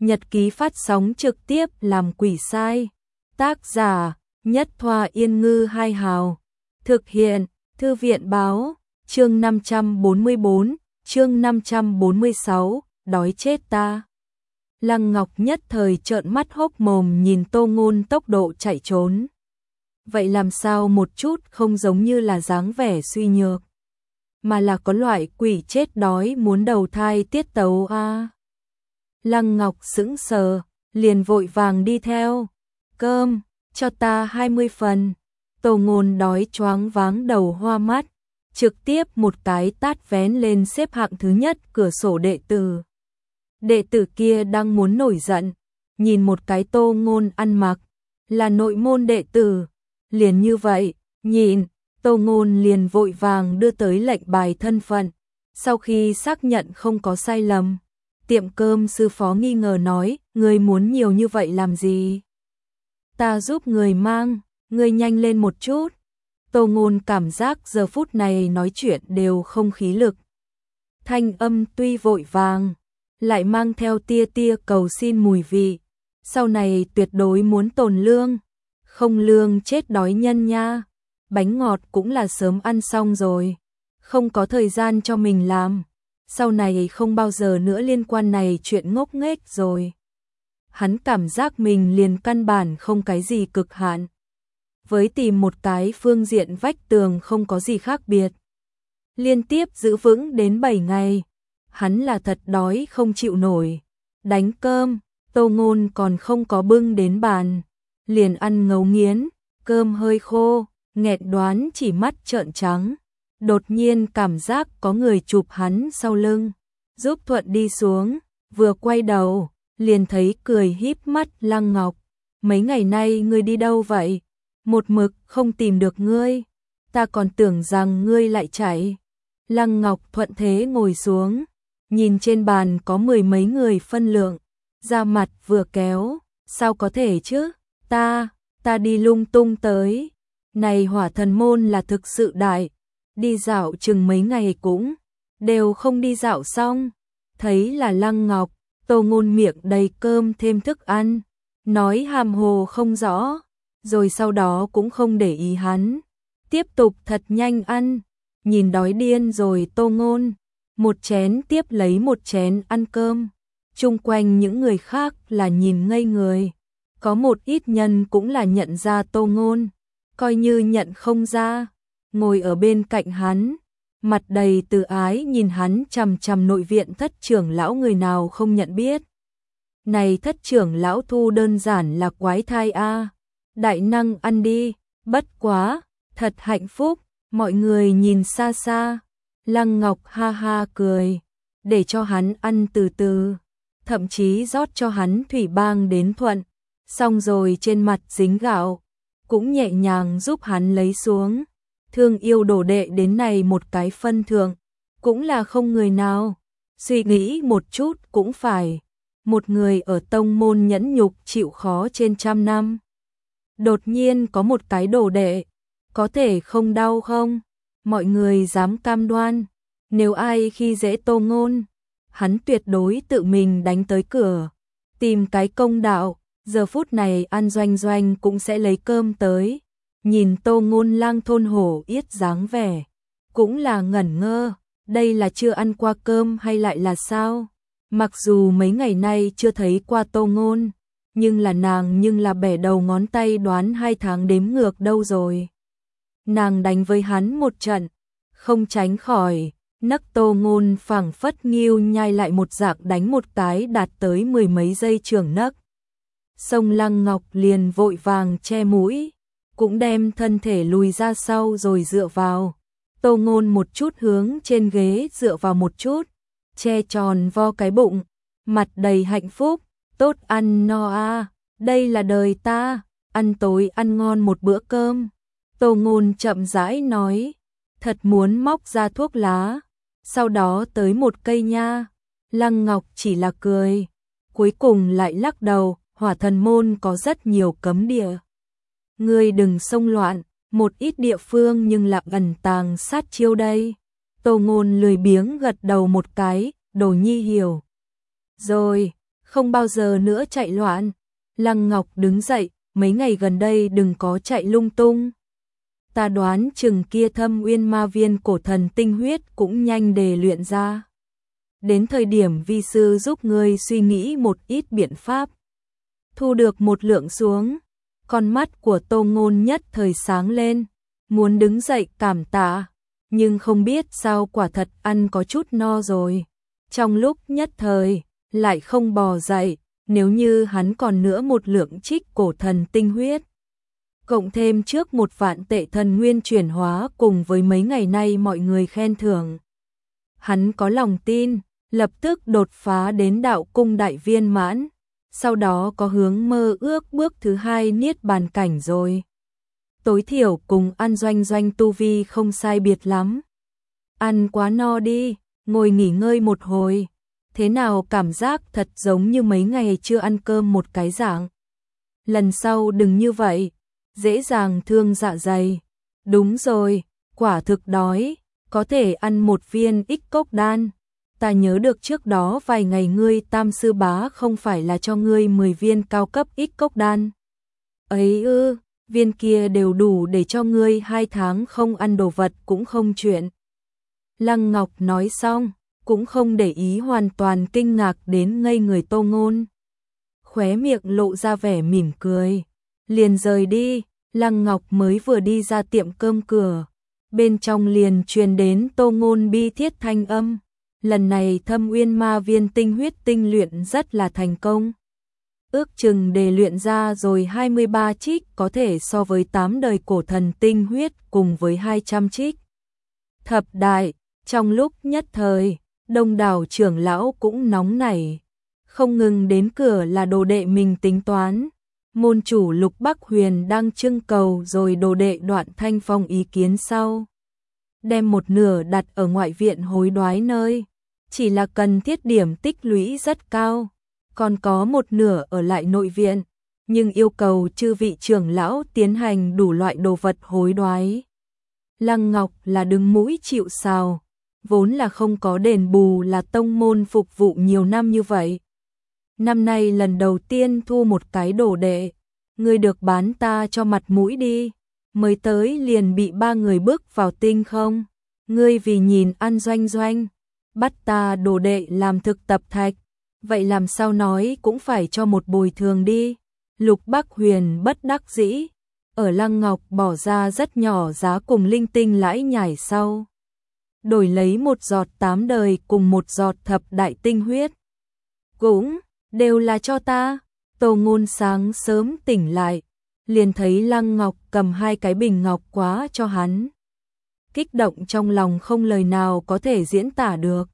Nhật ký phát sóng trực tiếp làm quỷ sai. Tác giả: Nhất Thoa Yên Ngư Hai Hào. Thực hiện: Thư viện báo. Chương 544, chương 546, đói chết ta. Lăng Ngọc nhất thời trợn mắt hốc mồm nhìn Tô Ngôn tốc độ chạy trốn. Vậy làm sao một chút không giống như là dáng vẻ suy nhược, mà là có loại quỷ chết đói muốn đầu thai tiết tấu a. Lăng Ngọc sững sờ, liền vội vàng đi theo. Cơm, cho ta 20 phần. Tô Ngôn đói choáng váng đầu hoa mắt, trực tiếp một cái tát vén lên xếp hạng thứ nhất cửa sổ đệ tử. Đệ tử kia đang muốn nổi giận, nhìn một cái Tô Ngôn ăn mặc là nội môn đệ tử, liền như vậy, nhìn, Tô Ngôn liền vội vàng đưa tới lệnh bài thân phận. Sau khi xác nhận không có sai lầm, tiệm cơm sư phó nghi ngờ nói, người muốn nhiều như vậy làm gì? Ta giúp người mang, người nhanh lên một chút. Tô Ngôn cảm giác giờ phút này nói chuyện đều không khí lực. Thanh âm tuy vội vàng, lại mang theo tia tia cầu xin mùi vị. Sau này tuyệt đối muốn tồn lương, không lương chết đói nhân nha. Bánh ngọt cũng là sớm ăn xong rồi, không có thời gian cho mình làm. Sau này không bao giờ nữa liên quan này chuyện ngốc nghếch rồi. Hắn cảm giác mình liền căn bản không cái gì cực hạn. Với tìm một cái phương diện vách tường không có gì khác biệt. Liên tiếp giữ vững đến 7 ngày, hắn là thật đói không chịu nổi. Đánh cơm, Tô Ngôn còn không có bưng đến bàn, liền ăn ngấu nghiến, cơm hơi khô, nghẹt đoán chỉ mắt trợn trắng. Đột nhiên cảm giác có người chụp hắn sau lưng, giúp thuận đi xuống, vừa quay đầu, liền thấy cười híp mắt Lăng Ngọc. Mấy ngày nay ngươi đi đâu vậy? Một mực không tìm được ngươi, ta còn tưởng rằng ngươi lại chạy. Lăng Ngọc thuận thế ngồi xuống, nhìn trên bàn có 10 mấy người phân lượng, da mặt vừa kéo, sao có thể chứ, ta đi lung tung tới. Này Hỏa Thần môn là thực sự đại, đi dạo chừng mấy ngày cũng đều không đi dạo xong. Thấy là Lăng Ngọc, Tô Ngôn miệng đầy cơm thêm thức ăn, nói hàm hồ không rõ, rồi sau đó cũng không để ý hắn, tiếp tục thật nhanh ăn. Nhìn đói điên rồi Tô Ngôn, một chén tiếp lấy một chén ăn cơm. Chung quanh những người khác là nhìn ngây người, có một ít nhân cũng là nhận ra Tô Ngôn, coi như nhận không ra, ngồi ở bên cạnh hắn, mặt đầy từ ái nhìn hắn chằm chằm. Nội viện thất trưởng lão người nào không nhận biết. Này thất trưởng lão thu đơn giản là quái thai a. Đại năng ăn đi, bất quá, thật hạnh phúc. Mọi người nhìn xa xa, Lăng Ngọc ha ha cười, để cho hắn ăn từ từ, thậm chí rót cho hắn thủy bang đến thuận, xong rồi trên mặt dính gạo, cũng nhẹ nhàng giúp hắn lấy xuống. Thương yêu đồ đệ đến này một cái phân thượng, cũng là không người nào. Suy nghĩ một chút cũng phải, một người ở tông môn nhẫn nhục chịu khó trên 100 năm. Đột nhiên có một cái đồ đệ, có thể không đau không? Mọi người dám cam đoan, nếu ai khi dễ Tô Ngôn, hắn tuyệt đối tự mình đánh tới cửa, tìm cái công đạo. Giờ phút này An Doanh Doanh cũng sẽ lấy cơm tới, nhìn Tô Ngôn lang thôn hổ yết dáng vẻ, cũng là ngẩn ngơ, đây là chưa ăn qua cơm hay lại là sao? Mặc dù mấy ngày nay chưa thấy qua Tô Ngôn, nhưng là nàng nhưng là bẻ đầu ngón tay đoán 2 tháng đếm ngược đâu rồi. Nàng đánh với hắn một trận, không tránh khỏi, nấc Tô Ngôn phảng phất nghiêu nhai lại một dạng đánh một cái đạt tới 10 mấy giây trường nấc. Sông Lăng Ngọc liền vội vàng che mũi, cũng đem thân thể lùi ra sau rồi dựa vào. Tô Ngôn một chút hướng trên ghế dựa vào một chút, che tròn vo cái bụng, mặt đầy hạnh phúc, tốt ăn no a, đây là đời ta, ăn tối ăn ngon một bữa cơm. Tô Ngôn chậm rãi nói, thật muốn móc ra thuốc lá, sau đó tới một cây nha. Lăng Ngọc chỉ là cười, cuối cùng lại lắc đầu. Hỏa Thần môn có rất nhiều cấm địa, ngươi đừng xông loạn, một ít địa phương nhưng là ẩn tàng sát chiêu đây. Tô Ngôn lười biếng gật đầu một cái, đồ nhi hiểu rồi, không bao giờ nữa chạy loạn. Lăng Ngọc đứng dậy, mấy ngày gần đây đừng có chạy lung tung. Ta đoán chừng kia Thâm Uyên Ma Viên cổ thần tinh huyết cũng nhanh để luyện ra. Đến thời điểm vi sư giúp ngươi suy nghĩ một ít biện pháp. Thu được một lượng xuống, con mắt của Tô Ngôn nhất thời sáng lên, muốn đứng dậy cảm tạ, nhưng không biết sao quả thật ăn có chút no rồi. Trong lúc nhất thời, lại không bò dậy, nếu như hắn còn nữa một lượng trích cổ thần tinh huyết. Cộng thêm trước 1 vạn tệ thần nguyên chuyển hóa cùng với mấy ngày nay mọi người khen thưởng. Hắn có lòng tin, lập tức đột phá đến đạo cung đại viên mãn, sau đó có hướng mơ ước bước thứ 2 niết bàn cảnh rồi. Tối thiểu cùng ăn Doanh Doanh tu vi không sai biệt lắm. Ăn quá no đi, ngồi nghỉ ngơi một hồi. Thế nào cảm giác thật giống như mấy ngày chưa ăn cơm một cái dạng. Lần sau đừng như vậy, dễ dàng thương dạ dày. Đúng rồi, quả thực đói, có thể ăn một viên ích cốc đan. Ta nhớ được trước đó vài ngày ngươi Tam sư bá không phải là cho ngươi 10 viên cao cấp ích cốc đan. Ấy ư, viên kia đều đủ để cho ngươi 2 tháng không ăn đồ vật cũng không chuyện. Lăng Ngọc nói xong, cũng không để ý hoàn toàn kinh ngạc đến ngây người Tô Ngôn. Khóe miệng lộ ra vẻ mỉm cười, liền rời đi. Lăng Ngọc mới vừa đi ra tiệm cơm cửa, bên trong liền truyền đến Tô Ngôn bi thiết thanh âm. Lần này Thâm Uyên Ma Viên tinh huyết tinh luyện rất là thành công. Ước chừng để luyện ra rồi 23 trích, có thể so với 8 đời cổ thần tinh huyết cùng với 200 trích. Thập đại, trong lúc nhất thời, đông đảo trưởng lão cũng nóng nảy, không ngừng đến cửa là đồ đệ mình tính toán. Môn chủ Lục Bắc Huyền đang trưng cầu rồi đồ đệ Đoạn Thanh Phong ý kiến sau. Đem một nửa đặt ở ngoại viện hối đoái nơi, chỉ là cần thiết điểm tích lũy rất cao, còn có một nửa ở lại nội viện, nhưng yêu cầu chư vị trưởng lão tiến hành đủ loại đồ vật hối đoái. Lăng Ngọc là đứng mũi chịu sào, vốn là không có đền bù là tông môn phục vụ nhiều năm như vậy. Năm nay lần đầu tiên thu một cái đồ đệ, ngươi được bán ta cho mặt mũi đi, mới tới liền bị 3 người bước vào tinh không, ngươi vì nhìn ăn Doanh Doanh, bắt ta đồ đệ làm thực tập thạch, vậy làm sao nói cũng phải cho một bồi thường đi. Lục Bắc Huyền bất đắc dĩ, ở Lăng Ngọc bỏ ra rất nhỏ giá cùng linh tinh lãi nhải sau, đổi lấy 1 giọt 8 đời cùng 1 giọt thập đại tinh huyết. Cũng đều là cho ta. Tô Ngôn sáng sớm tỉnh lại, liền thấy Lăng Ngọc cầm 2 cái bình ngọc quá cho hắn. Kích động trong lòng không lời nào có thể diễn tả được.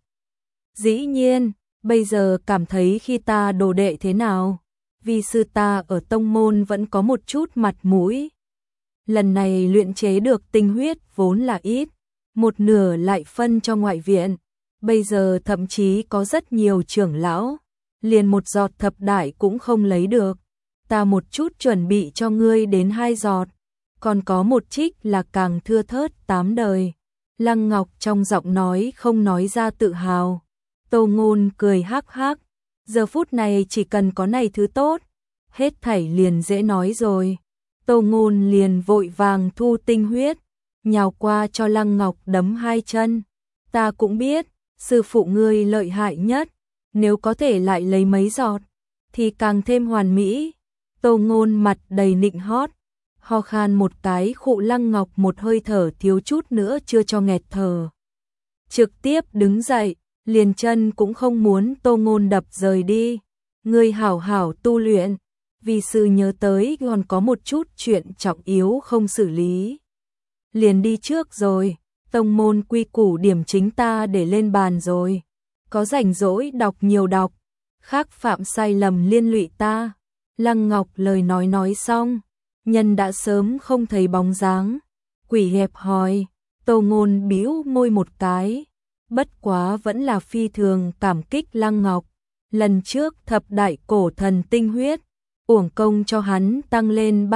Dĩ nhiên, bây giờ cảm thấy khi ta đồ đệ thế nào, vì sư ta ở tông môn vẫn có một chút mặt mũi. Lần này luyện chế được tinh huyết vốn là ít, một nửa lại phân cho ngoại viện, bây giờ thậm chí có rất nhiều trưởng lão, liền 1 giọt thập đại cũng không lấy được. Ta một chút chuẩn bị cho ngươi đến 2 giọt, còn có 1 trích là càng thưa thớt 8 đời. Lăng Ngọc trong giọng nói không nói ra tự hào. Tô Ngôn cười hắc hắc, giờ phút này chỉ cần có này thứ tốt, hết thảy liền dễ nói rồi. Tô Ngôn liền vội vàng thu tinh huyết, nhào qua cho Lăng Ngọc đấm 2 chân. Ta cũng biết, sư phụ ngươi lợi hại nhất, nếu có thể lại lấy mấy giọt, thì càng thêm hoàn mỹ. Tô Ngôn mặt đầy nịnh hót, ho khan một cái khụ. Lăng Ngọc một hơi thở thiếu chút nữa chưa cho nghẹt thở. Trực tiếp đứng dậy, liền chân cũng không muốn Tô Ngôn đập rời đi. Ngươi hảo hảo tu luyện, vì sư nhớ tới còn có một chút chuyện trọng yếu không xử lý. Liền đi trước rồi, tông môn quy củ điểm chính ta để lên bàn rồi. Có rảnh rỗi đọc nhiều đọc, khác phạm sai lầm liên lụy ta. Lăng Ngọc lời nói xong, nhân đã sớm không thấy bóng dáng. Quỷ hẹp hòi, Tô Ngôn bĩu môi một cái, bất quá vẫn là phi thường cảm kích Lăng Ngọc. Lần trước thập đại cổ thần tinh huyết, uổng công cho hắn tăng lên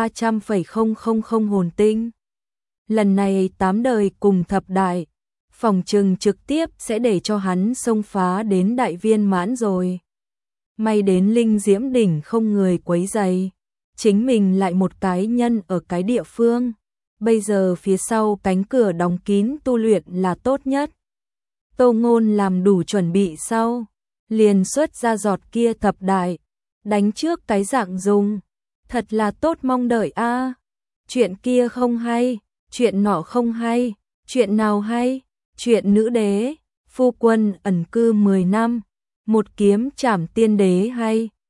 300,000 hồn tinh. Lần này 8 đời cùng thập đại, phòng trừng trực tiếp sẽ để cho hắn xông phá đến đại viên mãn rồi. may đến Linh Diễm đỉnh không người quấy rầy, chính mình lại một cái nhân ở cái địa phương, bây giờ phía sau cánh cửa đóng kín tu luyện là tốt nhất. Tô Ngôn làm đủ chuẩn bị sau, liền xuất ra giọt kia thập đại, đánh trước cái dạng dùng, thật là tốt mong đợi a. Chuyện kia không hay, chuyện nọ không hay, chuyện nào hay? Chuyện nữ đế, phu quân ẩn cư 10 năm, một kiếm trảm tiên đế hay.